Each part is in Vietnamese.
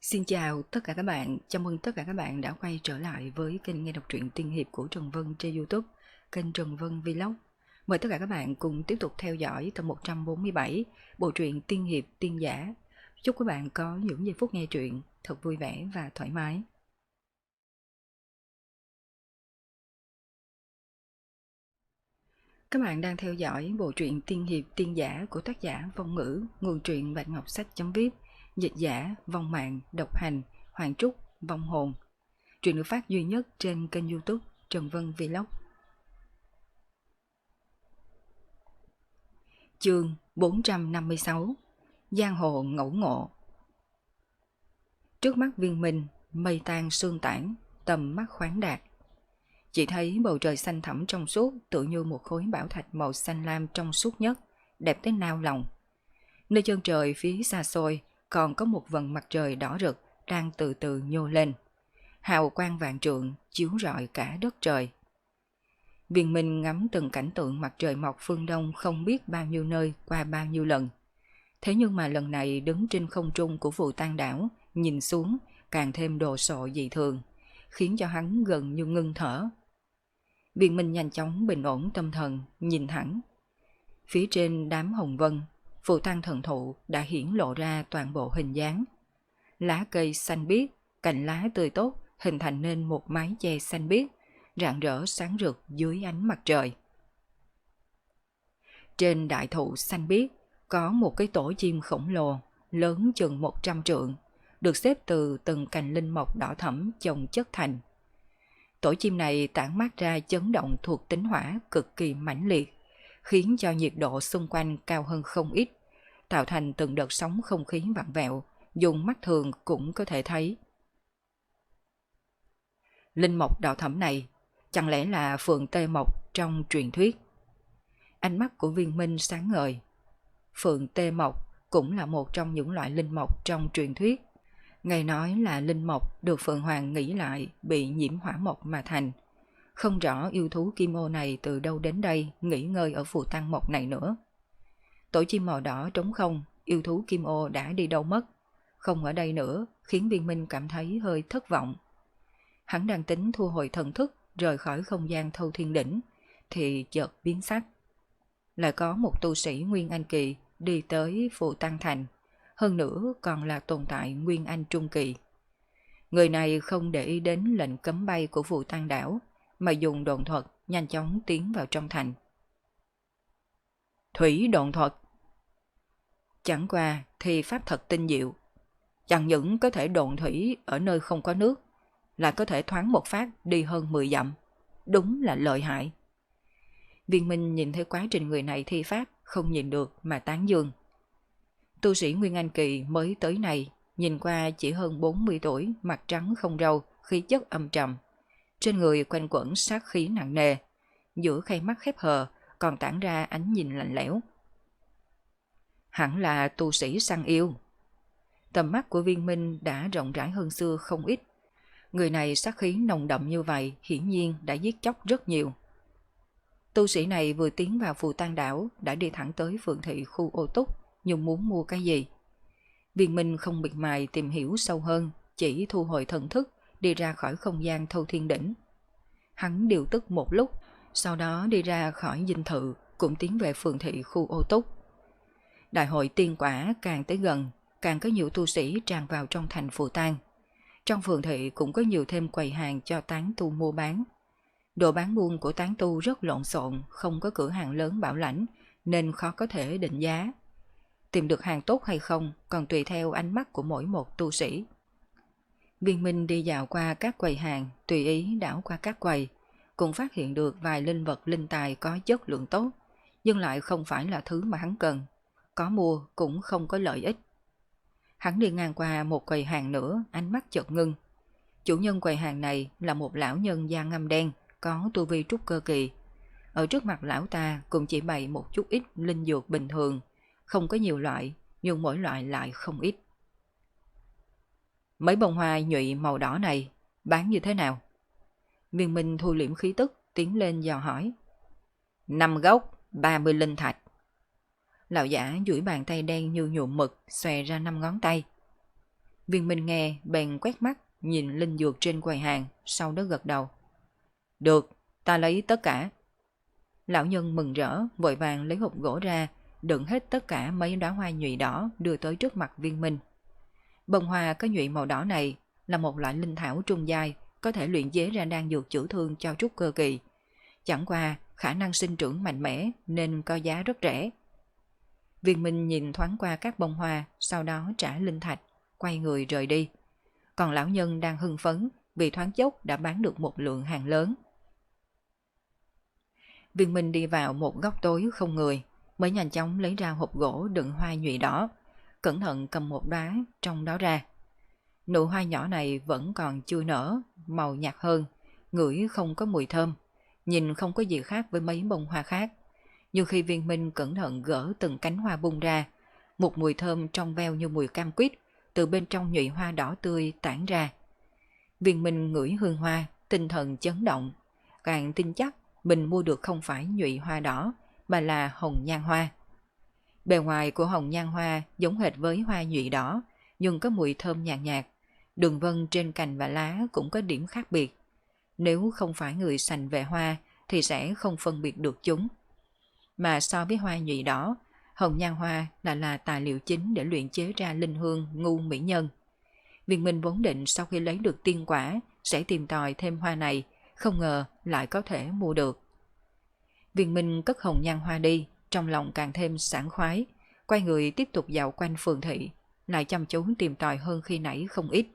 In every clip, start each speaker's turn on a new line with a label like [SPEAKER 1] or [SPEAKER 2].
[SPEAKER 1] Xin chào tất cả các bạn, chào mừng tất cả các bạn đã quay trở lại với kênh nghe đọc truyện tiên hiệp của Trần Vân trên YouTube, kênh Trần Vân Vlog. Mời tất cả các bạn cùng tiếp tục theo dõi tập 147, bộ truyện tiên hiệp tiên giả. Chúc các bạn có những giây phút nghe truyện thật vui vẻ và thoải mái. Các bạn đang theo dõi bộ truyện tiên hiệp tiên giả của tác giả Vong Ngữ, nguồn truyện Bạch Ngọc Sách.vip, dịch giả Vong Mạng, độc hành, Hoàng Trúc, Vong Hồn. Truyện được phát duy nhất trên kênh YouTube Trần Vân Vlog. Chương 456, Giang hồ ngẫu ngộ. Trước mắt Viên Minh, mây tan sương tản, tầm mắt khoáng đạt. Chỉ thấy bầu trời xanh thẳm trong suốt, tựa như một khối bảo thạch màu xanh lam trong suốt nhất, đẹp tới nao lòng. Nơi chân trời phía xa xôi còn có một vầng mặt trời đỏ rực đang từ từ nhô lên. Hào quang vạn trượng chiếu rọi cả đất trời. Viên Minh ngắm từng cảnh tượng mặt trời mọc phương đông không biết bao nhiêu nơi qua bao nhiêu lần. Thế nhưng mà lần này đứng trên không trung của Phù Tang đảo, nhìn xuống càng thêm đồ sộ dị thường, khiến cho hắn gần như ngưng thở. Viên Minh nhanh chóng bình ổn tâm thần, nhìn thẳng. Phía trên đám hồng vân, Phù Tang thần thụ đã hiển lộ ra toàn bộ hình dáng. Lá cây xanh biếc, cành lá tươi tốt hình thành nên một mái che xanh biếc, rạng rỡ sáng rực dưới ánh mặt trời. Trên đại thụ xanh biếc có một cái tổ chim khổng lồ, lớn chừng 100 trượng, được xếp từ từng cành linh mộc đỏ thẫm chồng chất thành. Tổ chim này tản mát ra chấn động thuộc tính hỏa cực kỳ mãnh liệt, khiến cho nhiệt độ xung quanh cao hơn không ít, tạo thành từng đợt sóng không khí vặn vẹo, dùng mắt thường cũng có thể thấy. Linh mộc đỏ thẫm này chẳng lẽ là phượng tê mộc trong truyền thuyết? Ánh mắt của Viên Minh sáng ngời. Phượng tê mộc cũng là một trong những loại linh mộc trong truyền thuyết. Nghe nói là linh mộc được Phượng Hoàng nghĩ lại bị nhiễm hỏa mộc mà thành. Không rõ yêu thú kim ô này từ đâu đến đây nghỉ ngơi ở phù tăng mộc này nữa. Tổ chim màu đỏ trống không, yêu thú kim ô đã đi đâu mất? Không ở đây nữa, khiến Viên Minh cảm thấy hơi thất vọng. Hắn đang tính thu hồi thần thức rời khỏi không gian Thâu Thiên Đỉnh thì chợt biến sắc. Lại có một tu sĩ Nguyên Anh Kỳ đi tới Phù Tăng Thành, hơn nữa còn là tồn tại Nguyên Anh Trung Kỳ. Người này không để ý đến lệnh cấm bay của Phù Tăng đảo, mà dùng độn thuật nhanh chóng tiến vào trong thành. Thủy độn thuật. Chẳng qua thì pháp thật tinh diệu, chẳng những có thể độn thủy ở nơi không có nước, lại có thể thoáng một phát đi hơn 10 dặm. Đúng là lợi hại. Viên Minh nhìn thấy quá trình người này thi pháp, không nhìn được mà tán dương. Tu sĩ Nguyên Anh Kỳ mới tới này, nhìn qua chỉ hơn 40 tuổi, mặt trắng không râu, khí chất âm trầm. Trên người quanh quẩn sát khí nặng nề, giữa khay mắt khép hờ còn tản ra ánh nhìn lạnh lẽo. Hẳn là tu sĩ săn yêu. Tầm mắt của Viên Minh đã rộng rãi hơn xưa không ít. Người này sát khí nồng đậm như vậy hiển nhiên đã giết chóc rất nhiều. Tu sĩ này vừa tiến vào Phù Tang đảo đã đi thẳng tới phường thị khu ô túc, nhưng muốn mua cái gì? Viên Minh không miệt mài tìm hiểu sâu hơn, chỉ thu hồi thần thức đi ra khỏi không gian Thâu Thiên Đỉnh. Hắn điều tức một lúc, sau đó đi ra khỏi dinh thự, cũng tiến về phường thị khu ô túc. Đại hội tiên quả càng tới gần, càng có nhiều tu sĩ tràn vào trong thành Phù Tang. Trong phường thị cũng có nhiều thêm quầy hàng cho tán tu mua bán. Đồ bán buôn của tán tu rất lộn xộn, không có cửa hàng lớn bảo lãnh nên khó có thể định giá. Tìm được hàng tốt hay không còn tùy theo ánh mắt của mỗi một tu sĩ. Viên Minh đi dạo qua các quầy hàng, tùy ý đảo qua các quầy, cũng phát hiện được vài linh vật linh tài có chất lượng tốt, nhưng lại không phải là thứ mà hắn cần. Có mua cũng không có lợi ích. Hắn đi ngang qua một quầy hàng nữa, ánh mắt chợt ngưng. Chủ nhân quầy hàng này là một lão nhân da ngăm đen, có tu vi trúc cơ kỳ. Ở trước mặt lão ta cũng chỉ bày một chút ít linh dược bình thường, không có nhiều loại, nhưng mỗi loại lại không ít. Mấy bông hoa nhụy màu đỏ này bán như thế nào? Viên Minh thu liễm khí tức, tiến lên dò hỏi. 5 gốc, 30 linh thạch. Lão giả duỗi bàn tay đen như nhuộm mực, xòe ra 5 ngón tay. Viên Minh nghe bèn quét mắt nhìn linh dược trên quầy hàng, sau đó gật đầu. Được, ta lấy tất cả. Lão nhân mừng rỡ, vội vàng lấy hộp gỗ ra, đựng hết tất cả mấy đóa hoa nhụy đỏ đưa tới trước mặt Viên Minh. Bông hoa có nhụy màu đỏ này là một loại linh thảo trung giai, có thể luyện chế ra đan dược chữa thương cho trúc cơ kỳ. Chẳng qua khả năng sinh trưởng mạnh mẽ nên có giá rất rẻ. Viên Minh nhìn thoáng qua các bông hoa, sau đó trả linh thạch, quay người rời đi. Còn lão nhân đang hưng phấn vì thoáng chốc đã bán được một lượng hàng lớn. Viên Minh đi vào một góc tối không người, mới nhanh chóng lấy ra hộp gỗ đựng hoa nhụy đỏ, cẩn thận cầm một đóa trong đó ra. Nụ hoa nhỏ này vẫn còn chưa nở, màu nhạt hơn, ngửi không có mùi thơm, nhìn không có gì khác với mấy bông hoa khác. Nhưng khi Viên Minh cẩn thận gỡ từng cánh hoa bung ra, một mùi thơm trong veo như mùi cam quýt từ bên trong nhụy hoa đỏ tươi tản ra. Viên Minh ngửi hương hoa, tinh thần chấn động, càng tin chắc mình mua được không phải nhụy hoa đỏ mà là hồng nhan hoa. Bề ngoài của hồng nhan hoa giống hệt với hoa nhụy đỏ, nhưng có mùi thơm nhàn nhạt, đường vân trên cành và lá cũng có điểm khác biệt. Nếu không phải người sành về hoa thì sẽ không phân biệt được chúng. Mà so với hoa nhụy đỏ, hồng nhan hoa là tài liệu chính để luyện chế ra linh hương ngu mỹ nhân. Viên Minh vốn định sau khi lấy được tiên quả sẽ tìm tòi thêm hoa này, không ngờ lại có thể mua được. Viên Minh cất hồng nhan hoa đi, trong lòng càng thêm sảng khoái, quay người tiếp tục dạo quanh phường thị, lại chăm chú tìm tòi hơn khi nãy không ít.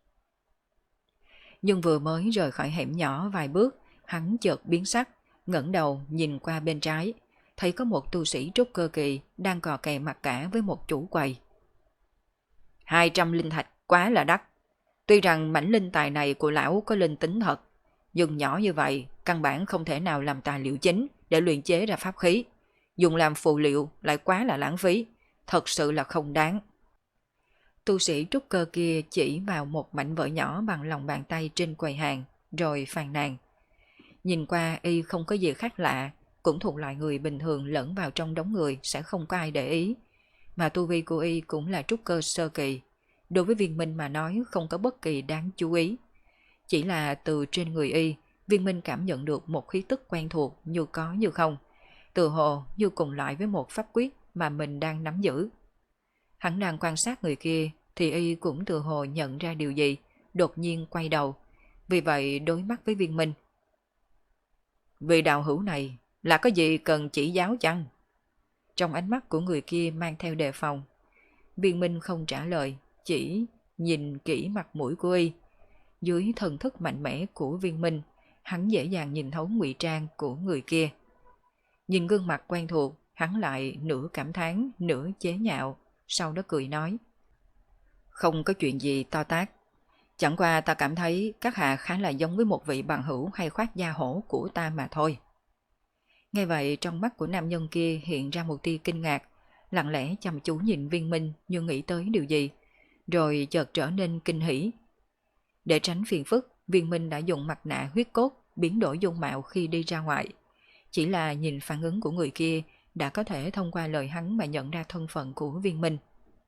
[SPEAKER 1] Nhưng vừa mới rời khỏi hẻm nhỏ vài bước, hắn chợt biến sắc, ngẩng đầu nhìn qua bên trái, thấy có một tu sĩ trúc cơ kỳ đang cò kè mặt cả với một chủ quầy. 200 linh thạch quá là đắt. Tuy rằng mảnh linh tài này của lão có linh tính thật, nhưng nhỏ như vậy căn bản không thể nào làm tài liệu chính để luyện chế ra pháp khí. Dùng làm phụ liệu lại quá là lãng phí, thật sự là không đáng. Tu sĩ trúc cơ kia chỉ vào một mảnh vỡ nhỏ bằng lòng bàn tay trên quầy hàng, rồi phàn nàn. Nhìn qua y không có gì khác lạ, cũng thuộc loại người bình thường lẫn vào trong đống người sẽ không có ai để ý. Mà tu vi của y cũng là trúc cơ sơ kỳ, đối với Viên Minh mà nói không có bất kỳ đáng chú ý. Chỉ là từ trên người y, Viên Minh cảm nhận được một khí tức quen thuộc như có như không, tự hồ như cùng loại với một pháp quyết mà mình đang nắm giữ. Hắn đang quan sát người kia thì y cũng tự hồ nhận ra điều gì, đột nhiên quay đầu, vì vậy đối mắt với Viên Minh. Vị đạo hữu này là có gì cần chỉ giáo chăng? Trong ánh mắt của người kia mang theo đề phòng. Viên Minh không trả lời, chỉ nhìn kỹ mặt mũi của y. Dưới thần thức mạnh mẽ của Viên Minh, hắn dễ dàng nhìn thấu ngụy trang của người kia. Nhìn gương mặt quen thuộc, hắn lại nửa cảm thán, nửa chế nhạo, sau đó cười nói. Không có chuyện gì to tát. Chẳng qua ta cảm thấy các hạ khá là giống với một vị bằng hữu hay khoác da hổ của ta mà thôi. Nghe vậy trong mắt của nam nhân kia hiện ra một tia kinh ngạc, lặng lẽ chăm chú nhìn Viên Minh như nghĩ tới điều gì, rồi chợt trở nên kinh hỉ. Để tránh phiền phức, Viên Minh đã dùng mặt nạ huyết cốt biến đổi dung mạo khi đi ra ngoài. Chỉ là nhìn phản ứng của người kia đã có thể thông qua lời hắn mà nhận ra thân phận của Viên Minh.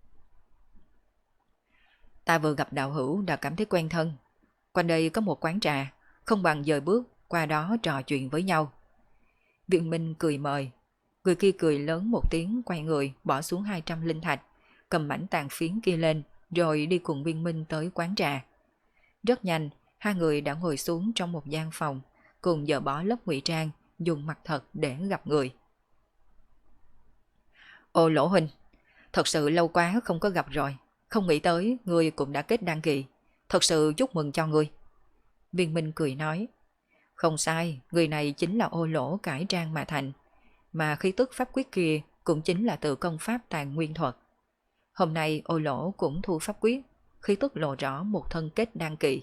[SPEAKER 1] Ta vừa gặp đạo hữu đã cảm thấy quen thân. Quanh đây có một quán trà, không bằng dời bước qua đó trò chuyện với nhau. Viên Minh cười mời. Người kia cười lớn một tiếng, quay người bỏ xuống 200 linh thạch, cầm mảnh tàn phiến kia lên, rồi đi cùng Viên Minh tới quán trà. Rất nhanh, hai người đã ngồi xuống trong một gian phòng, cùng dỡ bỏ lớp ngụy trang, dùng mặt thật để gặp người. Ô Lỗ huynh, thật sự lâu quá không có gặp rồi, không nghĩ tới ngươi cũng đã kết đăng kỳ, thật sự chúc mừng cho ngươi. Viên Minh cười nói. Không sai, người này chính là Ô Lỗ cải trang mà thành, mà khí tức pháp quyết kia cũng chính là từ công pháp tàn nguyên thuật. Hôm nay Ô Lỗ cũng thu pháp quyết, khí tức lộ rõ một thân kết đăng kỳ.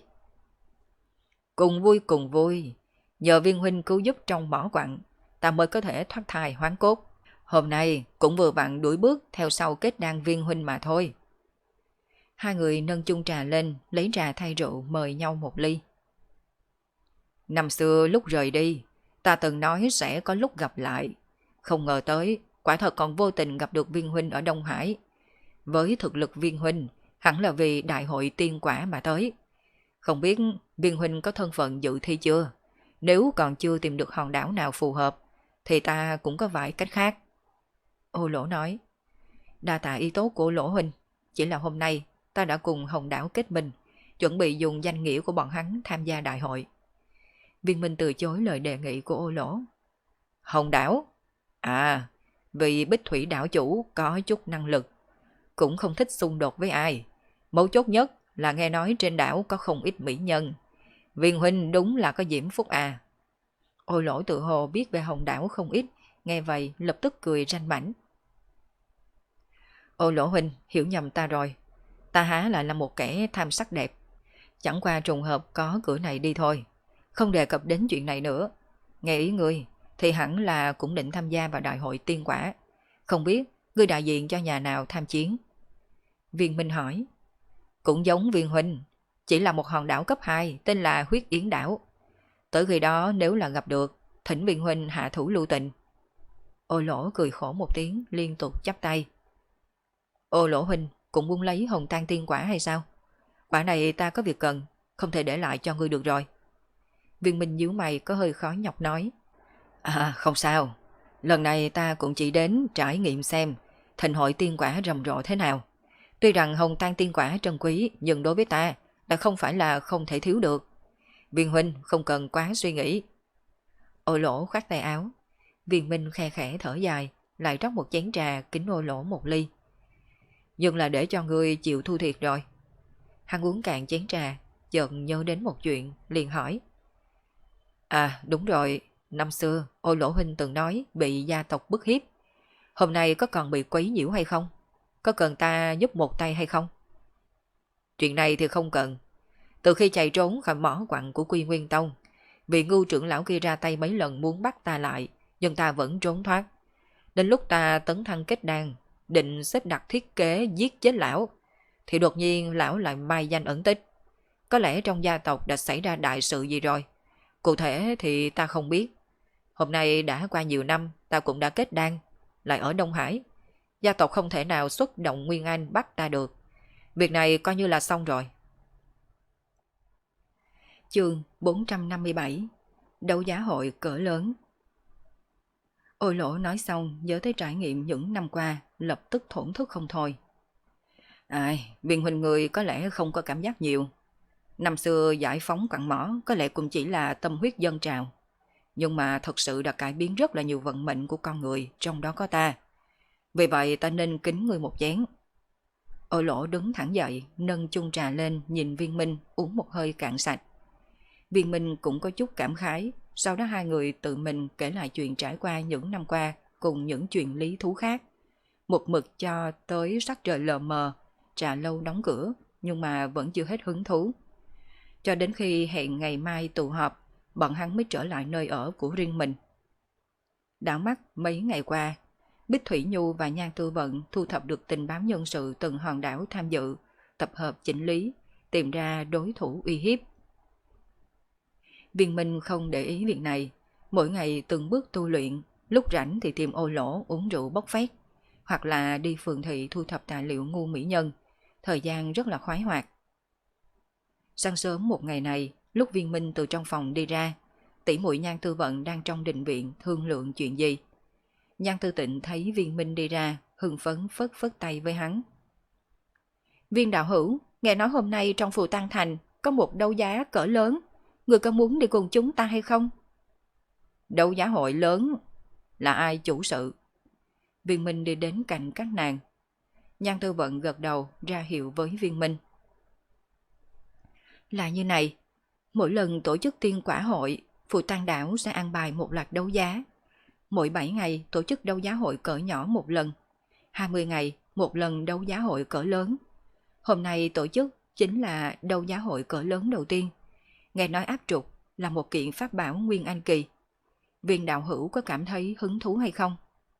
[SPEAKER 1] Cùng vui, nhờ Viên huynh cứu giúp trong mỏ quặng, ta mới có thể thoát thai hoán cốt. Hôm nay cũng vừa vặn đuổi bước theo sau kết đan Viên huynh mà thôi. Hai người nâng chung trà lên, lấy trà thay rượu mời nhau một ly. Năm xưa lúc rời đi, ta từng nói sẽ có lúc gặp lại. Không ngờ tới, quả thật còn vô tình gặp được Viên huynh ở Đông Hải. Với thực lực Viên huynh, hẳn là vì đại hội tiên quả mà tới. Không biết Viên huynh có thân phận dự thi chưa? Nếu còn chưa tìm được hòn đảo nào phù hợp, thì ta cũng có vài cách khác. Ô Lỗ nói, đa tạ ý tốt của Lỗ huynh, chỉ là hôm nay ta đã cùng Hồng đảo kết minh, chuẩn bị dùng danh nghĩa của bọn hắn tham gia đại hội. Viên Minh từ chối lời đề nghị của Ô Lỗ. Hồng đảo? À, vì Bích Thủy đảo chủ có chút năng lực, cũng không thích xung đột với ai. Mấu chốt nhất là nghe nói trên đảo có không ít mỹ nhân. Viên huynh đúng là có diễm phúc à. Ô Lỗ tự hồ biết về Hồng đảo không ít, nghe vậy lập tức cười ranh mãnh. Ô Lỗ huynh hiểu nhầm ta rồi, ta há lại là một kẻ tham sắc đẹp, chẳng qua trùng hợp có cửa này đi thôi, không đề cập đến chuyện này nữa. Nghe ý ngươi thì hẳn là cũng định tham gia vào đại hội tiên quả, không biết ngươi đại diện cho nhà nào tham chiến? Viên Minh hỏi. Cũng giống Viên huynh, chỉ là một hòn đảo cấp 2 tên là Huyết Yến đảo. Tới khi đó nếu là gặp được, thỉnh Viên huynh hạ thủ lưu tình. Ô Lỗ cười khổ một tiếng, liên tục chắp tay. Ô Lỗ huynh cũng muốn lấy hồng tan tiên quả hay sao? Quả này ta có việc cần, không thể để lại cho ngươi được rồi. Viên Minh nhíu mày có hơi khó nhọc nói. À không sao, lần này ta cũng chỉ đến trải nghiệm xem thịnh hội tiên quả rầm rộ thế nào. Tuy rằng hồng tan tiên quả trân quý, nhưng đối với ta đã không phải là không thể thiếu được. Viên huynh không cần quá suy nghĩ. Ô Lỗ khoát tay áo. Viên Minh khe khẽ thở dài, lại rót một chén trà kính Ô Lỗ một ly. Nhưng là để cho ngươi chịu thua thiệt rồi. Hắn uống cạn chén trà, chợt nhớ đến một chuyện, liền hỏi. À đúng rồi, năm xưa Ô Lỗ huynh từng nói bị gia tộc bức hiếp. Hôm nay có còn bị quấy nhiễu hay không? Có cần ta giúp một tay hay không? Chuyện này thì không cần. Từ khi chạy trốn khỏi mỏ quặng của Quy Nguyên Tông, vị Ngưu trưởng lão kia ra tay mấy lần muốn bắt ta lại, nhưng ta vẫn trốn thoát. Đến lúc ta tấn thăng kết đan, định xếp đặt thiết kế giết chết lão, thì đột nhiên lão lại mai danh ẩn tích. Có lẽ trong gia tộc đã xảy ra đại sự gì rồi. Cụ thể thì ta không biết. Hôm nay đã qua nhiều năm, ta cũng đã kết đan, lại ở Đông Hải. Gia tộc không thể nào xuất động Nguyên Anh bắt ta được. Việc này coi như là xong rồi. Chương 457. Đấu giá hội cỡ lớn. Ô Lỗ nói xong nhớ tới trải nghiệm những năm qua, lập tức thổn thức không thôi. Ai, Viên huynh người có lẽ không có cảm giác nhiều. Năm xưa giải phóng quặng mỏ có lẽ cũng chỉ là tâm huyết dâng trào. Nhưng mà thật sự đã cải biến rất là nhiều vận mệnh của con người, trong đó có ta. Vì vậy ta nên kính người một chén. Ô Lỗ đứng thẳng dậy, nâng chung trà lên nhìn Viên Minh uống một hơi cạn sạch. Viên Minh cũng có chút cảm khái, sau đó hai người tự mình kể lại chuyện trải qua những năm qua cùng những chuyện lý thú khác. Một mực cho tới sắc trời lờ mờ, trà lâu đóng cửa, nhưng mà vẫn chưa hết hứng thú. Cho đến khi hẹn ngày mai tụ họp, bọn hắn mới trở lại nơi ở của riêng mình. Đảo mắt mấy ngày qua, Bích Thủy Nhu và Nhan Tư Vận thu thập được tình báo nhân sự từng hòn đảo tham dự, tập hợp chỉnh lý, tìm ra đối thủ uy hiếp. Viên Minh không để ý việc này, mỗi ngày từng bước tu luyện, lúc rảnh thì tìm Ô Lỗ uống rượu bốc phét, hoặc là đi phường thị thu thập tài liệu ngu mỹ nhân, thời gian rất là khoái hoạt. Sáng sớm một ngày này, lúc Viên Minh từ trong phòng đi ra, tỷ muội Nhan Tư Vận đang trong đình viện thương lượng chuyện gì. Nhan Tư Tịnh thấy Viên Minh đi ra, hưng phấn phất phất tay với hắn. Viên đạo hữu, nghe nói hôm nay trong Phù Tăng Thành có một đấu giá cỡ lớn, người có muốn đi cùng chúng ta hay không? Đấu giá hội lớn? Là ai chủ sự? Viên Minh đi đến cạnh các nàng. Nhan Tư Vận gật đầu ra hiệu với Viên Minh. Là như này, mỗi lần tổ chức tiên quả hội, Phù Tăng đảo sẽ an bài một loạt đấu giá. Mỗi 7 ngày tổ chức đấu giá hội cỡ nhỏ một lần, 20 ngày một lần đấu giá hội cỡ lớn. Hôm nay tổ chức chính là đấu giá hội cỡ lớn đầu tiên. Nghe nói áp trục là một kiện pháp bảo Nguyên Anh kỳ. Viên đạo hữu có cảm thấy hứng thú hay không?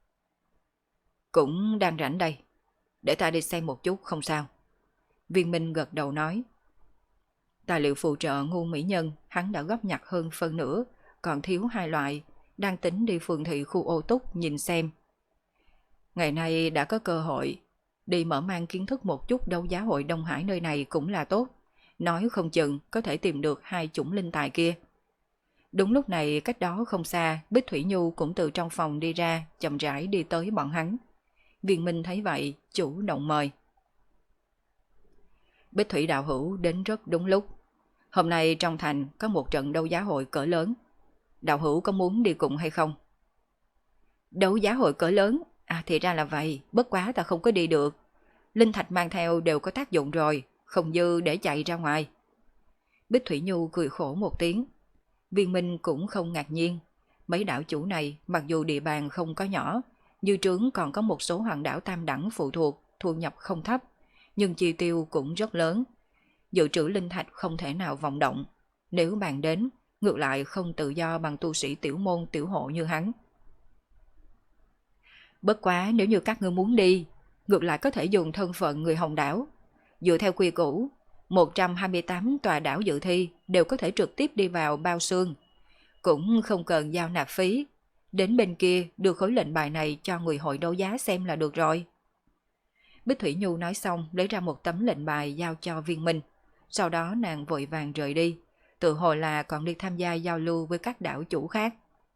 [SPEAKER 1] Cũng đang rảnh đây, để ta đi xem một chút không sao. Viên Minh gật đầu nói. Tài liệu phụ trợ ngu mỹ nhân hắn đã góp nhặt hơn phân nửa, còn thiếu 2 loại, đang tính đi phường thị khu Ô Túc nhìn xem. Ngày nay đã có cơ hội, đi mở mang kiến thức một chút đấu giá hội Đông Hải nơi này cũng là tốt. Nói không chừng có thể tìm được hai chủng linh tài kia. Đúng lúc này cách đó không xa, Bích Thủy Nhu cũng từ trong phòng đi ra, chậm rãi đi tới bọn hắn. Viên Minh thấy vậy, chủ động mời. Bích Thủy đạo hữu đến rất đúng lúc. Hôm nay trong thành có một trận đấu giá hội cỡ lớn. Đạo hữu có muốn đi cùng hay không? Đấu giá hội cỡ lớn? À thì ra là vậy, bất quá ta không có đi được. Linh thạch mang theo đều có tác dụng rồi, không dư để chạy ra ngoài. Bích Thủy Nhu cười khổ một tiếng. Viên Minh cũng không ngạc nhiên. Mấy đảo chủ này mặc dù địa bàn không có nhỏ, như trướng còn có một số hoàng đảo tam đẳng phụ thuộc, thu nhập không thấp, nhưng chi tiêu cũng rất lớn. Dự trữ linh thạch không thể nào vọng động. Nếu bàn đến, ngược lại không tự do bằng tu sĩ tiểu môn tiểu hộ như hắn. Bất quá nếu như các ngươi muốn đi, ngược lại có thể dùng thân phận người Hồng đảo. Dựa theo quy củ, 128 tòa đảo dự thi đều có thể trực tiếp đi vào bao xương. Cũng không cần giao nạp phí. Đến bên kia đưa khối lệnh bài này cho người hội đấu giá xem là được rồi. Bích Thủy Nhu nói xong lấy ra một tấm lệnh bài giao cho Viên Minh. Sau đó nàng vội vàng rời đi. Tự hồi là còn đi tham gia giao lưu với các đảo chủ khác.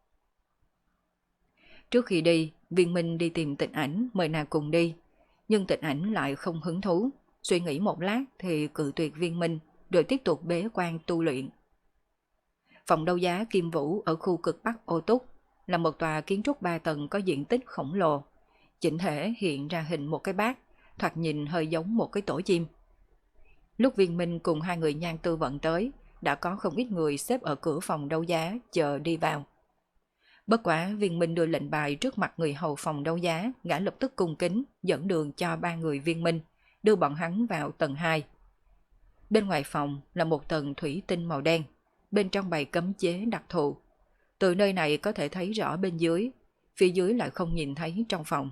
[SPEAKER 1] Trước khi đi, Viên Minh đi tìm Tịch Ảnh mời nàng cùng đi. Nhưng Tịch Ảnh lại không hứng thú. Suy nghĩ một lát thì cự tuyệt Viên Minh rồi tiếp tục bế quan tu luyện. Phòng đấu giá Kim Vũ ở khu cực Bắc Ô Túc là một tòa kiến trúc 3 tầng có diện tích khổng lồ. Chỉnh thể hiện ra hình một cái bát, thoạt nhìn hơi giống một cái tổ chim. Lúc Viên Minh cùng hai người Nhan Tư Vận tới, đã có không ít người xếp ở cửa phòng đấu giá chờ đi vào. Bất quả Viên Minh đưa lệnh bài trước mặt người hầu phòng đấu giá, gã lập tức cung kính dẫn đường cho ba người Viên Minh, đưa bọn hắn vào tầng 2. Bên ngoài phòng là một tầng thủy tinh màu đen, bên trong bày cấm chế đặc thù. Từ nơi này có thể thấy rõ bên dưới, phía dưới lại không nhìn thấy trong phòng.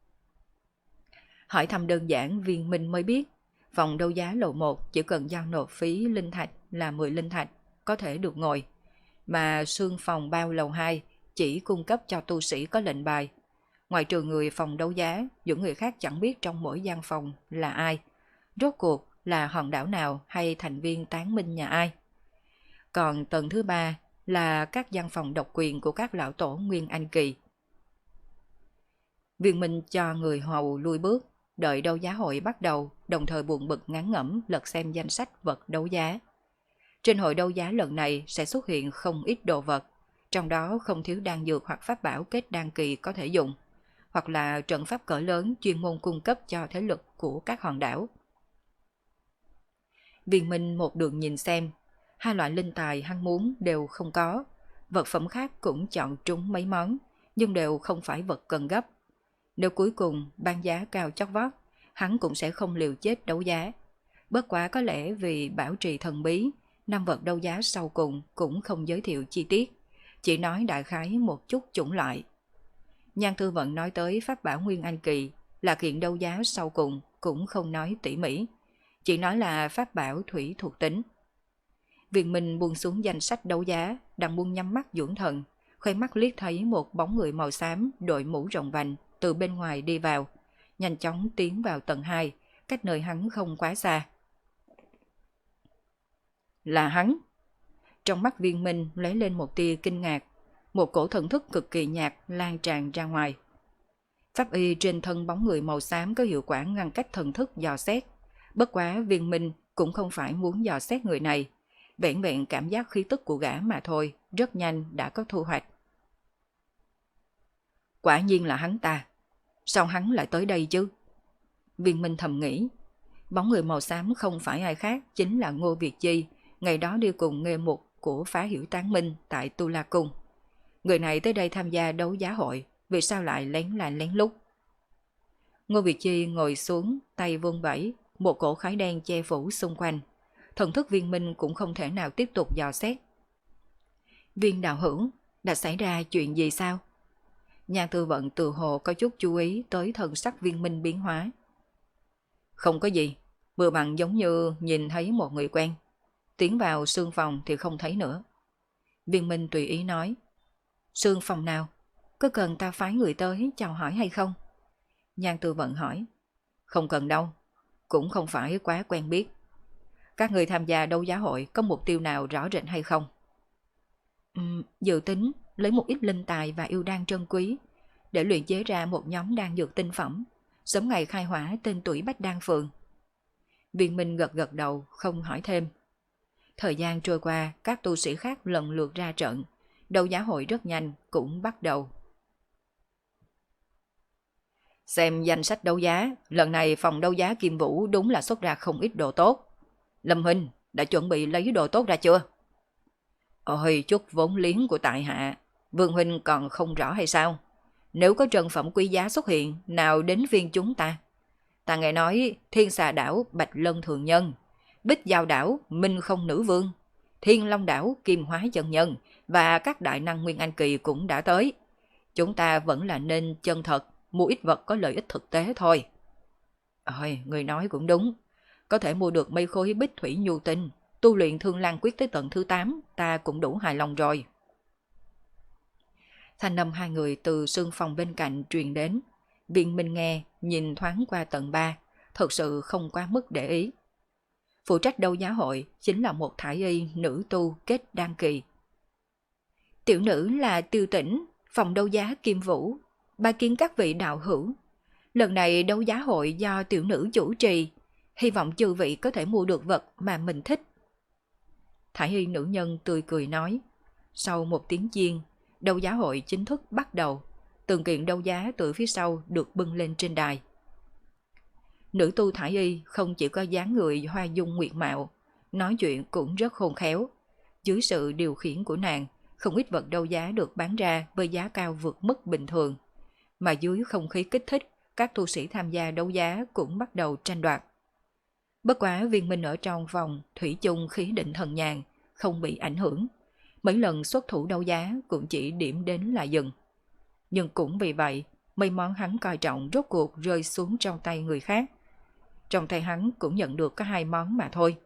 [SPEAKER 1] Hỏi thăm đơn giản Viên Minh mới biết, phòng đấu giá lầu 1 chỉ cần giao nộp phí linh thạch là 10 linh thạch, có thể được ngồi. Mà xương phòng bao lầu 2 chỉ cung cấp cho tu sĩ có lệnh bài. Ngoài trừ người phòng đấu giá, những người khác chẳng biết trong mỗi gian phòng là ai. Rốt cuộc là hòn đảo nào hay thành viên tán minh nhà ai. Còn tầng thứ 3 là các gian phòng độc quyền của các lão tổ Nguyên Anh Kỳ. Viên Minh cho người hầu lui bước, đợi đấu giá hội bắt đầu, đồng thời buồn bực ngán ngẩm lật xem danh sách vật đấu giá. Trên hội đấu giá lần này sẽ xuất hiện không ít đồ vật, trong đó không thiếu đan dược hoặc pháp bảo kết đan kỳ có thể dùng, hoặc là trận pháp cỡ lớn chuyên môn cung cấp cho thế lực của các hòn đảo. Viên Minh một đường nhìn xem, hai loại linh tài hắn muốn đều không có, vật phẩm khác cũng chọn trúng mấy món, nhưng đều không phải vật cần gấp. Nếu cuối cùng bán giá cao chót vót, hắn cũng sẽ không liều chết đấu giá. Bất quá có lẽ vì bảo trì thần bí, năm vật đấu giá sau cùng cũng không giới thiệu chi tiết, chỉ nói đại khái một chút chủng loại. Nhan Tư Vận nói tới pháp bảo Nguyên Anh Kỳ là kiện đấu giá sau cùng cũng không nói tỉ mỉ, chỉ nói là pháp bảo thủy thuộc tính. Viên Minh buông xuống danh sách đấu giá, đang buông nhắm mắt dưỡng thần, khoe mắt liếc thấy một bóng người màu xám đội mũ rộng vành từ bên ngoài đi vào, nhanh chóng tiến vào tầng 2, cách nơi hắn không quá xa. Là hắn. Trong mắt Viên Minh lóe lên một tia kinh ngạc, một cổ thần thức cực kỳ nhạt lan tràn ra ngoài. Pháp y trên thân bóng người màu xám có hiệu quả ngăn cách thần thức dò xét. Bất quá Viên Minh cũng không phải muốn dò xét người này, vẹn vẹn cảm giác khí tức của gã mà thôi, rất nhanh đã có thu hoạch. Quả nhiên là hắn ta. Sao hắn lại tới đây chứ? Viên Minh thầm nghĩ. Bóng người màu xám không phải ai khác, chính là Ngô Việt Chi, ngày đó đi cùng nghề mục của Phá Hiểu Tán Minh tại Tu La Cung. Người này tới đây tham gia đấu giá hội, vì sao lại lén lút? Ngô Việt Chi ngồi xuống, tay vung vẩy, một cổ khói đen che phủ xung quanh. Thần thức Viên Minh cũng không thể nào tiếp tục dò xét. Viên đạo hữu, đã xảy ra chuyện gì sao? Nhan Tư Vận tự hồ có chút chú ý tới thần sắc Viên Minh biến hóa. Không có gì, vừa bằng giống như nhìn thấy một người quen. Tiến vào sương phòng thì không thấy nữa. Viên Minh tùy ý nói. Sương phòng nào? Có cần ta phái người tới chào hỏi hay không? Nhan Tư Vận hỏi. Không cần đâu, cũng không phải quá quen biết. Các người tham gia đấu giá hội có mục tiêu nào rõ rệt hay không? Dự tính lấy một ít linh tài và yêu đan trân quý để luyện chế ra một nhóm đan dược tinh phẩm, sớm ngày khai hỏa tên tuổi Bách Đan Phường. Viên Minh gật gật đầu, không hỏi thêm. Thời gian trôi qua, các tu sĩ khác lần lượt ra trận, đấu giá hội rất nhanh cũng bắt đầu. Xem danh sách đấu giá, lần này phòng đấu giá Kim Vũ đúng là xuất ra không ít đồ tốt. Lâm Huynh, đã chuẩn bị lấy đồ tốt ra chưa? Ôi, chút vốn liếng của tại hạ, Vương Huynh còn không rõ hay sao? Nếu có trân phẩm quý giá xuất hiện, nào đến phiên chúng ta? Ta nghe nói Thiên Xà Đảo Bạch Lân Thường Nhân, Bích Giao Đảo Minh Không Nữ Vương, Thiên Long Đảo Kim Hóa Chân Nhân và các đại năng Nguyên Anh Kỳ cũng đã tới. Chúng ta vẫn là nên chân thật, mua ít vật có lợi ích thực tế thôi. Ôi, người nói cũng đúng. Có thể mua được mấy khối bích thủy nhu tinh, tu luyện Thương Lan Quyết tới tận thứ 8, ta cũng đủ hài lòng rồi. Thanh âm hai người từ sương phòng bên cạnh truyền đến. Viên Minh nghe, nhìn thoáng qua tầng 3, thật sự không quá mức để ý. Phụ trách đấu giá hội chính là một thải y nữ tu kết đan kỳ. Tiểu nữ là Tiêu Tĩnh, phòng đấu giá Kim Vũ, ba kiến các vị đạo hữu. Lần này đấu giá hội do tiểu nữ chủ trì, hy vọng chư vị có thể mua được vật mà mình thích. Thải y nữ nhân tươi cười nói. Sau một tiếng chiên, đấu giá hội chính thức bắt đầu. Từng kiện đấu giá từ phía sau được bưng lên trên đài. Nữ tu thải y không chỉ có dáng người hoa dung nguyệt mạo, nói chuyện cũng rất khôn khéo. Dưới sự điều khiển của nàng, không ít vật đấu giá được bán ra với giá cao vượt mức bình thường. Mà dưới không khí kích thích, các tu sĩ tham gia đấu giá cũng bắt đầu tranh đoạt. Bất quá Viên Minh ở trong vòng thủy chung khí định thần nhàn, không bị ảnh hưởng. Mấy lần xuất thủ đấu giá cũng chỉ điểm đến là dừng. Nhưng cũng vì vậy, mấy món hắn coi trọng rốt cuộc rơi xuống trong tay người khác. Trong tay hắn cũng nhận được có 2 món mà thôi.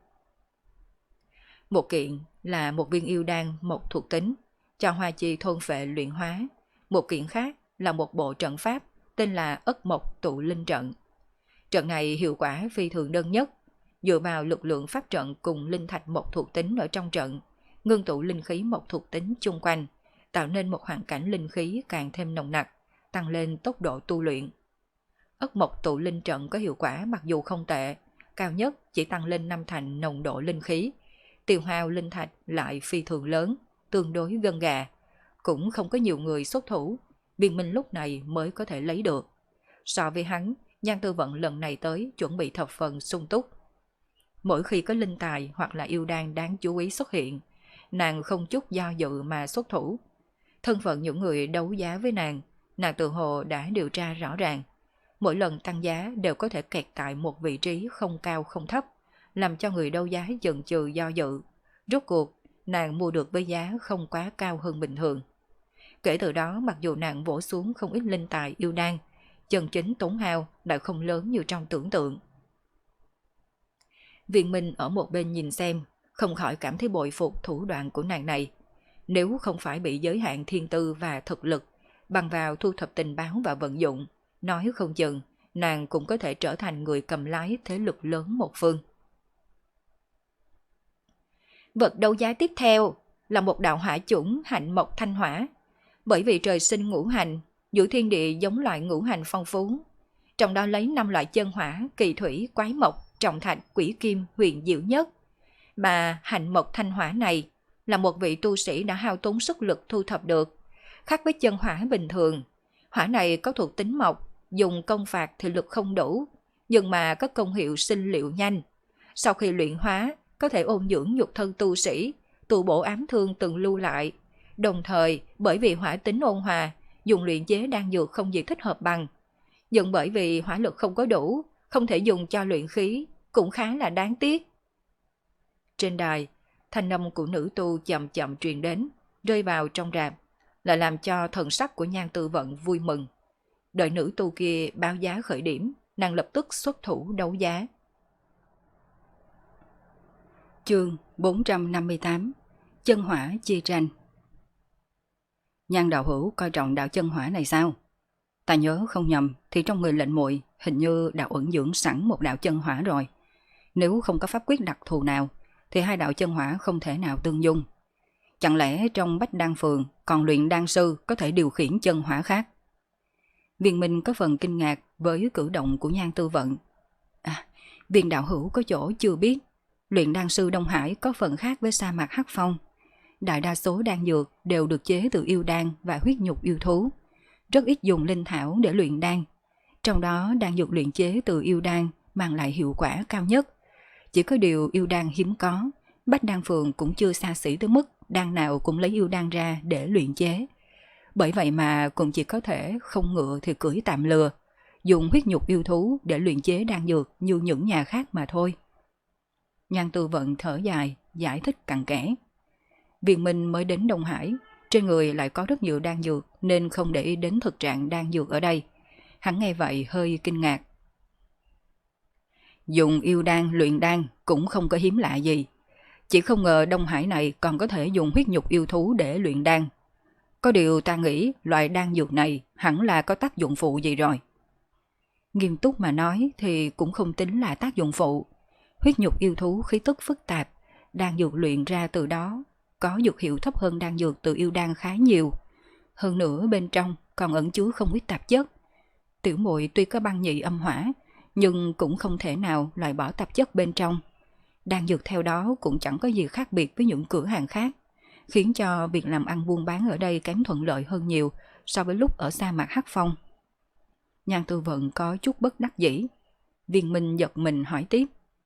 [SPEAKER 1] Một kiện là một viên yêu đan mộc thuộc tính, cho Hoa Chi thôn phệ luyện hóa. Một kiện khác là một bộ trận pháp tên là Ất Mộc Tụ Linh Trận. Trận này hiệu quả phi thường đơn nhất, dựa vào lực lượng pháp trận cùng linh thạch mộc thuộc tính ở trong trận, ngưng tụ linh khí mộc thuộc tính chung quanh, tạo nên một hoàn cảnh linh khí càng thêm nồng nặc, tăng lên tốc độ tu luyện. Ất Mộc Tụ Linh Trận có hiệu quả mặc dù không tệ, cao nhất chỉ tăng lên 5 thành nồng độ linh khí, tiêu hao linh thạch lại phi thường lớn, tương đối gân gà, cũng không có nhiều người xuất thủ, Viên Minh lúc này mới có thể lấy được. So với hắn, Nhan Tư Vận lần này tới chuẩn bị thập phần sung túc. Mỗi khi có linh tài hoặc là yêu đan đáng chú ý xuất hiện, nàng không chút do dự mà xuất thủ. Thân phận những người đấu giá với nàng tự hồ đã điều tra rõ ràng. Mỗi lần tăng giá đều có thể kẹt tại một vị trí không cao không thấp, làm cho người đấu giá chần chừ do dự. Rốt cuộc, nàng mua được với giá không quá cao hơn bình thường. Kể từ đó, mặc dù nàng vỗ xuống không ít linh tài yêu đan, chân chính tốn hao lại không lớn như trong tưởng tượng. Viên Minh ở một bên nhìn xem, không khỏi cảm thấy bội phục thủ đoạn của nàng này. Nếu không phải bị giới hạn thiên tư và thực lực, bằng vào thu thập tình báo và vận dụng, nói không chừng, nàng cũng có thể trở thành người cầm lái thế lực lớn một phương. Vật đấu giá tiếp theo là một đạo hỏa chủng hạnh mộc thanh hỏa. Bởi vì trời sinh ngũ hành, giữa thiên địa giống loại ngũ hành phong phú. Trong đó lấy 5 loại chân hỏa, kỳ thủy, quái mộc, trọng thạch, quỷ kim, huyền diệu nhất. Mà hạnh mộc thanh hỏa này là một vị tu sĩ đã hao tốn sức lực thu thập được. Khác với chân hỏa bình thường, hỏa này có thuộc tính mộc, dùng công phạt thì lực không đủ, nhưng mà có công hiệu sinh liệu nhanh. Sau khi luyện hóa, có thể ôn dưỡng nhục thân tu sĩ, tu bổ ám thương từng lưu lại. Đồng thời, bởi vì hỏa tính ôn hòa, dùng luyện chế đan dược không gì thích hợp bằng. Nhưng bởi vì hỏa lực không có đủ, không thể dùng cho luyện khí, cũng khá là đáng tiếc. Trên đài, thanh âm của nữ tu chậm chậm truyền đến, rơi vào trong rạp, lại làm cho thần sắc của Nhan Tư Vận vui mừng. Đợi nữ tu kia báo giá khởi điểm, nàng lập tức xuất thủ đấu giá. Chương 458 Chân hỏa chia tranh. Nhan đạo hữu coi trọng đạo chân hỏa này sao? Ta nhớ không nhầm thì trong người lệnh muội hình như đạo ẩn dưỡng sẵn một đạo chân hỏa rồi. Nếu không có pháp quyết đặc thù nào, thì hai đạo chân hỏa không thể nào tương dung. Chẳng lẽ trong Bách Đan Phường còn luyện đan sư có thể điều khiển chân hỏa khác? Viên Minh có phần kinh ngạc với cử động của Nhan Tư Vận. À, viên đạo hữu có chỗ chưa biết, luyện đan sư Đông Hải có phần khác với sa mạc Hắc Phong. Đại đa số đan dược đều được chế từ yêu đan và huyết nhục yêu thú, rất ít dùng linh thảo để luyện đan. Trong đó đan dược luyện chế từ yêu đan mang lại hiệu quả cao nhất. Chỉ có điều yêu đan hiếm có, Bách Đan Phường cũng chưa xa xỉ tới mức đan nào cũng lấy yêu đan ra để luyện chế. Bởi vậy mà cũng chỉ có thể không ngựa thì cưỡi tạm lừa, dùng huyết nhục yêu thú để luyện chế đan dược như những nhà khác mà thôi. Nhan Tư Vận thở dài, giải thích cặn kẽ. Viên Minh mới đến Đông Hải, trên người lại có rất nhiều đan dược nên không để ý đến thực trạng đan dược ở đây. Hắn nghe vậy hơi kinh ngạc. Dùng yêu đan luyện đan cũng không có hiếm lạ gì. Chỉ không ngờ Đông Hải này còn có thể dùng huyết nhục yêu thú để luyện đan. Có điều ta nghĩ loại đan dược này hẳn là có tác dụng phụ gì rồi. Nghiêm túc mà nói thì cũng không tính là tác dụng phụ. Huyết nhục yêu thú khí tức phức tạp, đan dược luyện ra từ đó có dược hiệu thấp hơn đan dược từ yêu đan khá nhiều. Hơn nữa bên trong còn ẩn chứa không ít tạp chất. Tiểu muội tuy có băng nhị âm hỏa, nhưng cũng không thể nào loại bỏ tạp chất bên trong. Đan dược theo đó cũng chẳng có gì khác biệt với những cửa hàng khác, khiến cho việc làm ăn buôn bán ở đây kém thuận lợi hơn nhiều so với lúc ở sa mạc Hắc Phong. Nhan Tư Vận có chút bất đắc dĩ. Viên Minh giật mình hỏi tiếp.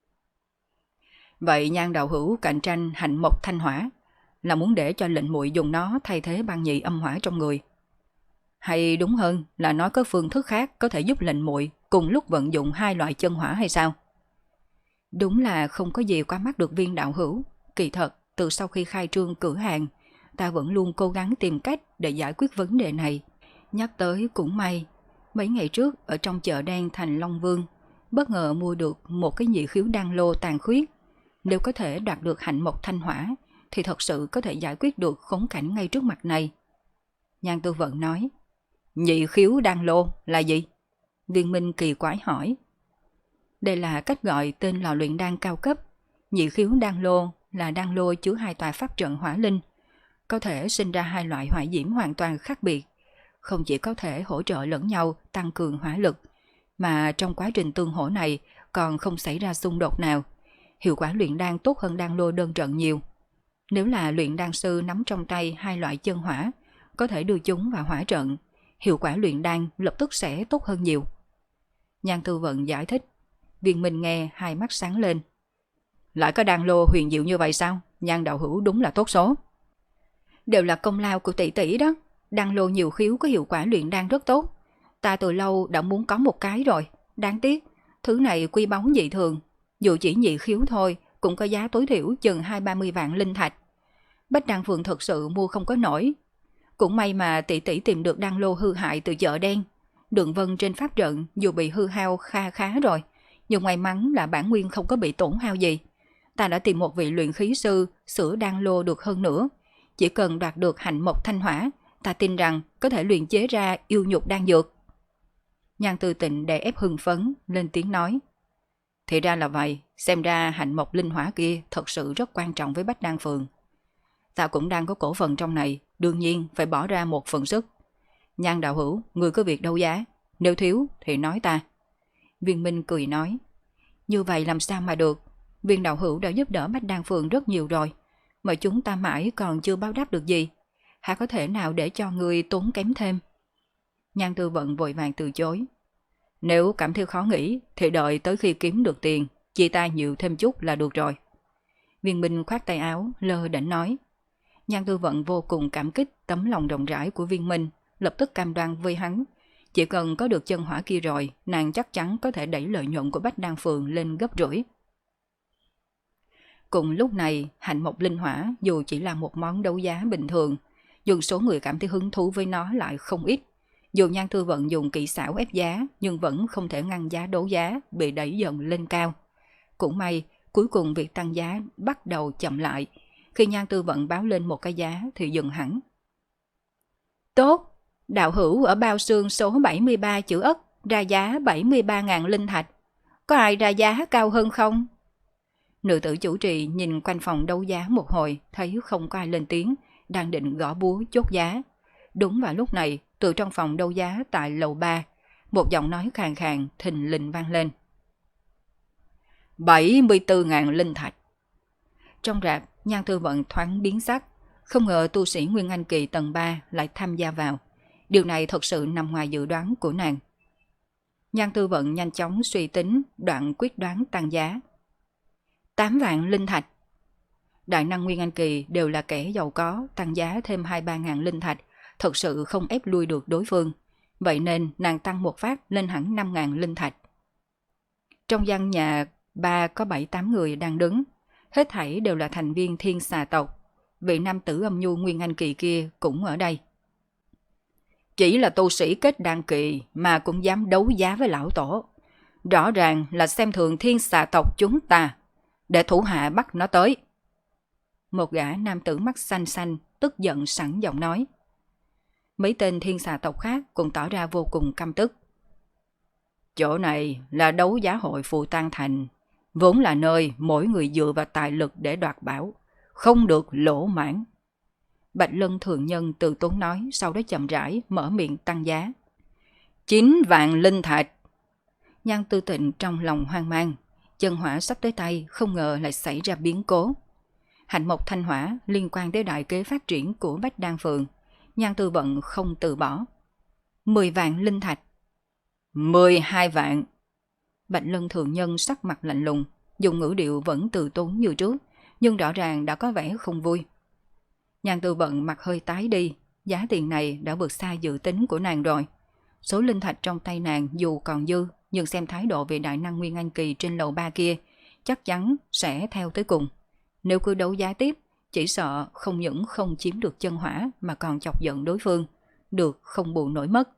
[SPEAKER 1] Vậy Nhan đạo hữu cạnh tranh hạnh mộc thanh hỏa là muốn để cho lệnh muội dùng nó thay thế băng nhị âm hỏa trong người? Hay đúng hơn là nói có phương thức khác có thể giúp lệnh muội cùng lúc vận dụng hai loại chân hỏa hay sao? Đúng là không có gì qua mắt được viên đạo hữu. Kỳ thật, từ sau khi khai trương cửa hàng, ta vẫn luôn cố gắng tìm cách để giải quyết vấn đề này. Nhắc tới cũng may, mấy ngày trước ở trong chợ đen thành Long Vương, bất ngờ mua được một cái nhị khiếu đan lô tàn khuyết. Nếu có thể đoạt được hạnh mộc thanh hỏa, thì thật sự có thể giải quyết được khốn cảnh ngay trước mặt này. Nhan Tư Vận nói. Nhị khiếu đan lô là gì? Viên Minh kỳ quái hỏi. Đây là cách gọi tên lò luyện đan cao cấp. Nhị khiếu đan lô là đan lô chứa hai tòa pháp trận hỏa linh, có thể sinh ra hai loại hỏa diễm hoàn toàn khác biệt. Không chỉ có thể hỗ trợ lẫn nhau tăng cường hỏa lực, mà trong quá trình tương hỗ này còn không xảy ra xung đột nào. Hiệu quả luyện đan tốt hơn đan lô đơn trận nhiều. Nếu là luyện đan sư nắm trong tay hai loại chân hỏa, có thể đưa chúng vào hỏa trận, hiệu quả luyện đan lập tức sẽ tốt hơn nhiều. Nhan Tư Vận giải thích. Viên Minh nghe hai mắt sáng lên. Lại có đan lô huyền diệu như vậy sao? Nhan đạo hữu đúng là tốt số. Đều là công lao của tỷ tỷ đó. Đan lô nhiều khiếu có hiệu quả luyện đan rất tốt. Ta từ lâu đã muốn có một cái rồi. Đáng tiếc, thứ này quý báu dị thường. Dù chỉ nhị khiếu thôi, cũng có giá tối thiểu chừng 20-30 vạn linh thạch. Bách Đan Phường thật sự mua không có nổi. Cũng may mà tỷ tỷ tìm được đan lô hư hại từ chợ đen. Đường vân trên pháp trận dù bị hư hao khá rồi, nhưng may mắn là bản nguyên không có bị tổn hao gì. Ta đã tìm một vị luyện khí sư sửa đan lô được hơn nữa. Chỉ cần đoạt được hạnh mộc thanh hỏa, ta tin rằng có thể luyện chế ra yêu nhục đan dược. Nhan Tư Tịnh đè ép hưng phấn, lên tiếng nói. Thì ra là vậy, xem ra hạnh mộc linh hỏa kia thật sự rất quan trọng với Bách Đan Phường. Ta cũng đang có cổ phần trong này, đương nhiên phải bỏ ra một phần sức. Nhan đạo hữu, người có việc đấu giá, nếu thiếu thì nói ta. Viên Minh cười nói. Như vậy làm sao mà được, viên đạo hữu đã giúp đỡ Bách Đan Phường rất nhiều rồi, mà chúng ta mãi còn chưa báo đáp được gì. Hả có thể nào để cho người tốn kém thêm? Nhan Tư Vận vội vàng từ chối. Nếu cảm thấy khó nghĩ thì đợi tới khi kiếm được tiền, chị ta nhiều thêm chút là được rồi. Viên Minh khoát tay áo, lơ đễnh nói. Nhan Tư Vận vô cùng cảm kích tấm lòng rộng rãi của Viên Minh, lập tức cam đoan với hắn. Chỉ cần có được chân hỏa kia rồi, nàng chắc chắn có thể đẩy lợi nhuận của Bách Đan Phường lên gấp rưỡi. Cùng lúc này, hạnh mộc linh hỏa dù chỉ là một món đấu giá bình thường, nhưng số người cảm thấy hứng thú với nó lại không ít. Dù Nhan Tư Vận dùng kỹ xảo ép giá, nhưng vẫn không thể ngăn giá đấu giá bị đẩy dần lên cao. Cũng may, cuối cùng việc tăng giá bắt đầu chậm lại. Khi Nhan Tư Vận báo lên một cái giá thì dừng hẳn. Tốt! Đạo hữu ở bao xương số 73 chữ Ất ra giá 73.000 linh thạch. Có ai ra giá cao hơn không? Nữ tử chủ trì nhìn quanh phòng đấu giá một hồi, thấy không có ai lên tiếng, đang định gõ búa chốt giá. Đúng vào lúc này, từ trong phòng đấu giá tại lầu 3, một giọng nói khàn khàn thình lình vang lên. 74.000 linh thạch. Trong rạp, Nhan Tư Vận thoáng biến sắc, không ngờ tu sĩ Nguyên Anh Kỳ tầng 3 lại tham gia vào. Điều này thật sự nằm ngoài dự đoán của nàng. Nhan Tư Vận nhanh chóng suy tính, đoạn quyết đoán tăng giá. 8 vạn linh thạch. Đại năng Nguyên Anh Kỳ đều là kẻ giàu có, tăng giá thêm 2-3 ngàn linh thạch, thật sự không ép lui được đối phương. Vậy nên nàng tăng một phát lên hẳn 5.000 linh thạch. Trong gian nhà ba có 7-8 người đang đứng, hết thảy đều là thành viên Thiên Xà tộc. Vị nam tử âm nhu Nguyên Anh Kỳ kia cũng ở đây. Chỉ là tu sĩ kết đan kỳ mà cũng dám đấu giá với lão tổ. Rõ ràng là xem thường Thiên Xà tộc chúng ta, để thủ hạ bắt nó tới. Một gã nam tử mắt xanh xanh tức giận sẵn giọng nói. Mấy tên Thiên Xà tộc khác cũng tỏ ra vô cùng căm tức. Chỗ này là đấu giá hội Phù Tang Thành, vốn là nơi mỗi người dựa vào tài lực để đoạt bảo, không được lỗ mãn. Bạch Lân Thượng Nhân từ tốn nói, sau đó chậm rãi mở miệng tăng giá. 9 vạn linh thạch. Nhan Tư Tịnh trong lòng hoang mang, chân hỏa sắp tới tay không ngờ lại xảy ra biến cố. Hạnh mộc thanh hỏa liên quan đến đại kế phát triển của Bách Đan Phường, Nhan Tư Vận không từ bỏ. 10 vạn linh thạch. 12 vạn. Bạch Lân Thượng Nhân sắc mặt lạnh lùng, dùng ngữ điệu vẫn từ tốn như trước, nhưng rõ ràng đã có vẻ không vui. Nhan Tư Vận mặt hơi tái đi, giá tiền này đã vượt xa dự tính của nàng rồi. Số linh thạch trong tay nàng dù còn dư, nhưng xem thái độ về đại năng Nguyên Anh Kỳ trên lầu 3 kia, chắc chắn sẽ theo tới cùng. Nếu cứ đấu giá tiếp, chỉ sợ không những không chiếm được chân hỏa mà còn chọc giận đối phương, được không bù nổi mất.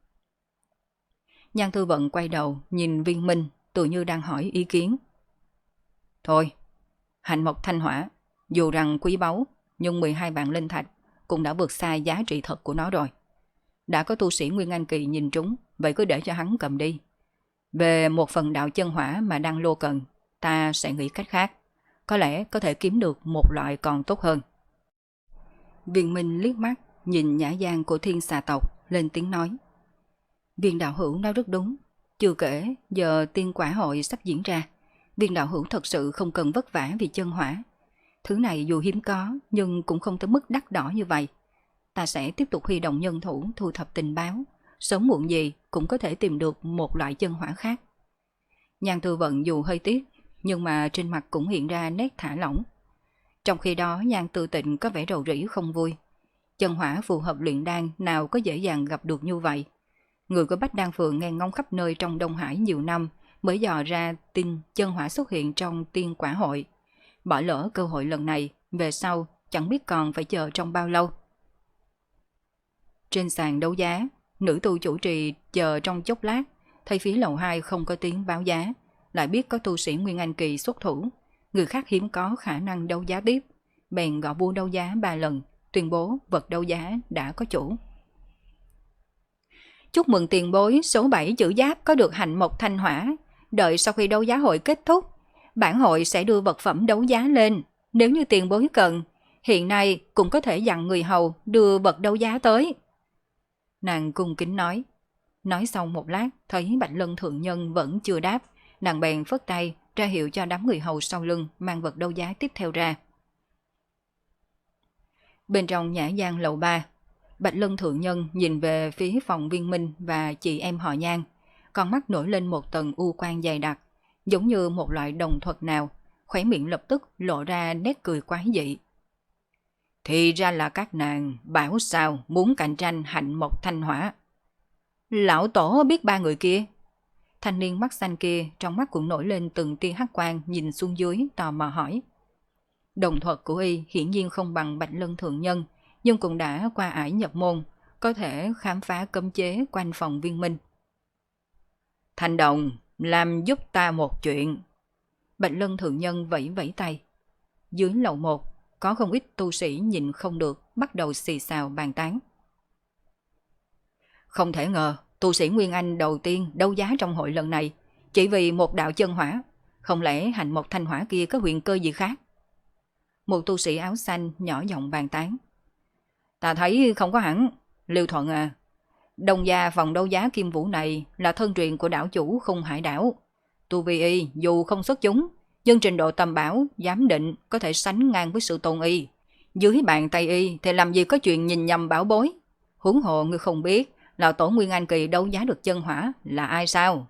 [SPEAKER 1] Nhan Tư Vận quay đầu nhìn Viên Minh, tự như đang hỏi ý kiến. Thôi, hạnh mộc thanh hỏa, dù rằng quý báu, nhưng 12 vạn linh thạch cũng đã vượt xa giá trị thật của nó rồi. Đã có tu sĩ Nguyên Anh Kỳ nhìn trúng, vậy cứ để cho hắn cầm đi. Về một phần đạo chân hỏa mà đang lô cần, ta sẽ nghĩ cách khác. Có lẽ có thể kiếm được một loại còn tốt hơn. Viên Minh liếc mắt, nhìn nhã gian của Thiên Xà tộc, lên tiếng nói. Viên đạo hữu nói rất đúng. Chưa kể, giờ tiên quả hội sắp diễn ra. Viên đạo hữu thật sự không cần vất vả vì chân hỏa. Thứ này dù hiếm có, nhưng cũng không tới mức đắt đỏ như vậy. Ta sẽ tiếp tục huy động nhân thủ thu thập tình báo. Sớm muộn gì cũng có thể tìm được một loại chân hỏa khác. Nhan Tư Vận dù hơi tiếc, nhưng mà trên mặt cũng hiện ra nét thả lỏng. Trong khi đó Nhan Tư Tịnh có vẻ rầu rĩ không vui. Chân hỏa phù hợp luyện đan nào có dễ dàng gặp được như vậy. Người của Bách Đan Phường nghe ngóng khắp nơi trong Đông Hải nhiều năm mới dò ra tin chân hỏa xuất hiện trong tiên quả hội. Bỏ lỡ cơ hội lần này, về sau chẳng biết còn phải chờ trong bao lâu. Trên sàn đấu giá, nữ tu chủ trì chờ trong chốc lát, thấy phía lầu 2 không có tiếng báo giá, lại biết có tu sĩ Nguyên Anh Kỳ xuất thủ, người khác hiếm có khả năng đấu giá tiếp, bèn gõ búa đấu giá 3 lần, tuyên bố vật đấu giá đã có chủ. Chúc mừng tiền bối số 7 chữ giáp có được hạnh mộc thanh hỏa, đợi sau khi đấu giá hội kết thúc, bản hội sẽ đưa vật phẩm đấu giá lên, nếu như tiền bối cần, hiện nay cũng có thể dặn người hầu đưa vật đấu giá tới. Nàng cung kính nói. Nói xong một lát, thấy Bạch Lân Thượng Nhân vẫn chưa đáp, nàng bèn phất tay, ra hiệu cho đám người hầu sau lưng mang vật đấu giá tiếp theo ra. Bên trong nhã gian lầu 3, Bạch Lân Thượng Nhân nhìn về phía phòng Viên Minh và chị em họ Nhan, con mắt nổi lên một tầng u quang dày đặc, giống như một loại đồng thuật nào, khóe miệng lập tức lộ ra nét cười quái dị. Thì ra là các nàng bảo sao muốn cạnh tranh hạnh mộc thanh hỏa. Lão tổ biết ba người kia. Thanh niên mắt xanh kia trong mắt cũng nổi lên từng tia hắc quang, nhìn xuống dưới tò mò hỏi. Đồng thuật của y hiển nhiên không bằng Bạch Lân Thượng Nhân, nhưng cũng đã qua ải nhập môn, có thể khám phá cấm chế quanh phòng Viên Minh. Thanh Đồng, làm giúp ta một chuyện. Bạch Lân Thượng Nhân vẫy vẫy tay. Dưới lầu 1, có không ít tu sĩ nhìn không được, bắt đầu xì xào bàn tán. Không thể ngờ, tu sĩ Nguyên Anh đầu tiên đấu giá trong hội lần này, chỉ vì một đạo chân hỏa, không lẽ hành một thanh hỏa kia có huyền cơ gì khác? Một tu sĩ áo xanh nhỏ giọng bàn tán. Ta thấy không có hẳn, Lưu Thuận à, Đông gia phòng đấu giá Kim Vũ này là thân truyền của đảo chủ Khung Hải đảo. Tu vi y dù không xuất chúng, nhưng trình độ tầm bảo, giám định có thể sánh ngang với sự tôn y. Dưới bàn tay y thì làm gì có chuyện nhìn nhầm bảo bối. Huống hồ ngươi không biết là tổ Nguyên Anh kỳ đấu giá được chân hỏa là ai sao?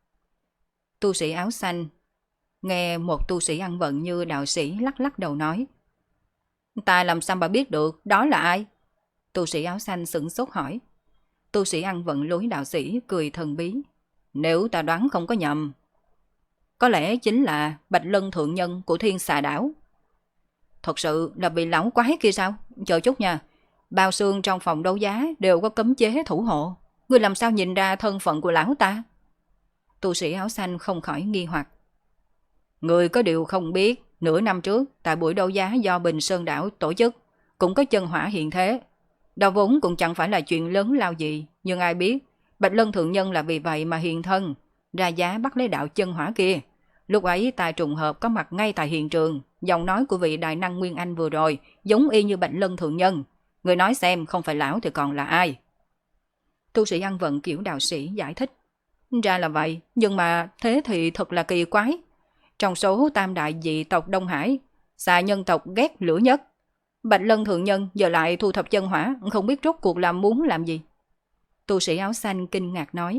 [SPEAKER 1] Tu sĩ áo xanh nghe một tu sĩ ăn vận như đạo sĩ lắc lắc đầu nói. Ta làm sao mà biết được đó là ai? Tu sĩ áo xanh sửng sốt hỏi. Tu sĩ ăn vận lối đạo sĩ cười thần bí. Nếu ta đoán không có nhầm, có lẽ chính là Bạch Lân thượng nhân của Thiên Xà đảo. Thật sự là bị lão quái kia sao? Chờ chút nha, bao xương trong phòng đấu giá đều có cấm chế thủ hộ. Ngươi làm sao nhìn ra thân phận của lão ta? Tu sĩ áo xanh không khỏi nghi hoặc. Người có điều không biết, nửa năm trước tại buổi đấu giá do Bình Sơn đảo tổ chức, cũng có chân hỏa hiện thế. Đó vốn cũng chẳng phải là chuyện lớn lao gì, nhưng ai biết Bạch Lân thượng nhân là vì vậy mà hiện thân, ra giá bắt lấy đạo chân hỏa kia. Lúc ấy ta trùng hợp có mặt ngay tại hiện trường, giọng nói của vị đại năng Nguyên Anh vừa rồi giống y như Bạch Lân thượng nhân. Người nói xem không phải lão thì còn là ai? Tu sĩ ăn vận kiểu đạo sĩ giải thích. Ra là vậy, nhưng mà thế thì thật là kỳ quái. Trong số tam đại dị tộc Đông Hải, xà nhân tộc ghét lửa nhất. Bạch Lân thượng nhân giờ lại thu thập chân hỏa, không biết rốt cuộc muốn làm gì. Tu sĩ áo xanh kinh ngạc nói.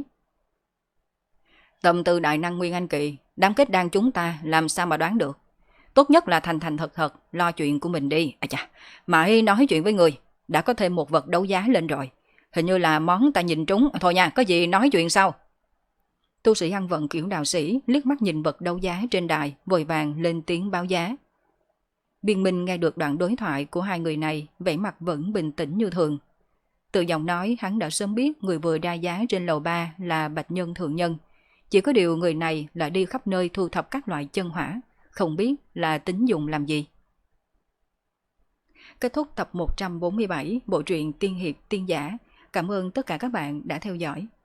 [SPEAKER 1] Tâm tư đại năng Nguyên Anh kỳ, đám kết đan chúng ta làm sao mà đoán được. Tốt nhất là thành thành thật thật lo chuyện của mình đi. À chà, mãi nói chuyện với người, đã có thêm một vật đấu giá lên rồi. Hình như là món ta nhìn trúng. Thôi nha, có gì nói chuyện sau. Tu sĩ ăn vận kiểu đạo sĩ liếc mắt nhìn vật đấu giá trên đài, vội vàng lên tiếng báo giá. Biên Minh nghe được đoạn đối thoại của hai người này, vẻ mặt vẫn bình tĩnh như thường. Từ giọng nói hắn đã sớm biết người vừa ra giá trên lầu 3 là Bạch Nhân thượng nhân. Chỉ có điều người này lại đi khắp nơi thu thập các loại chân hỏa, không biết là tính dùng làm gì. Kết thúc tập 147 bộ truyện Tiên Hiệp Tiên Giả. Cảm ơn tất cả các bạn đã theo dõi.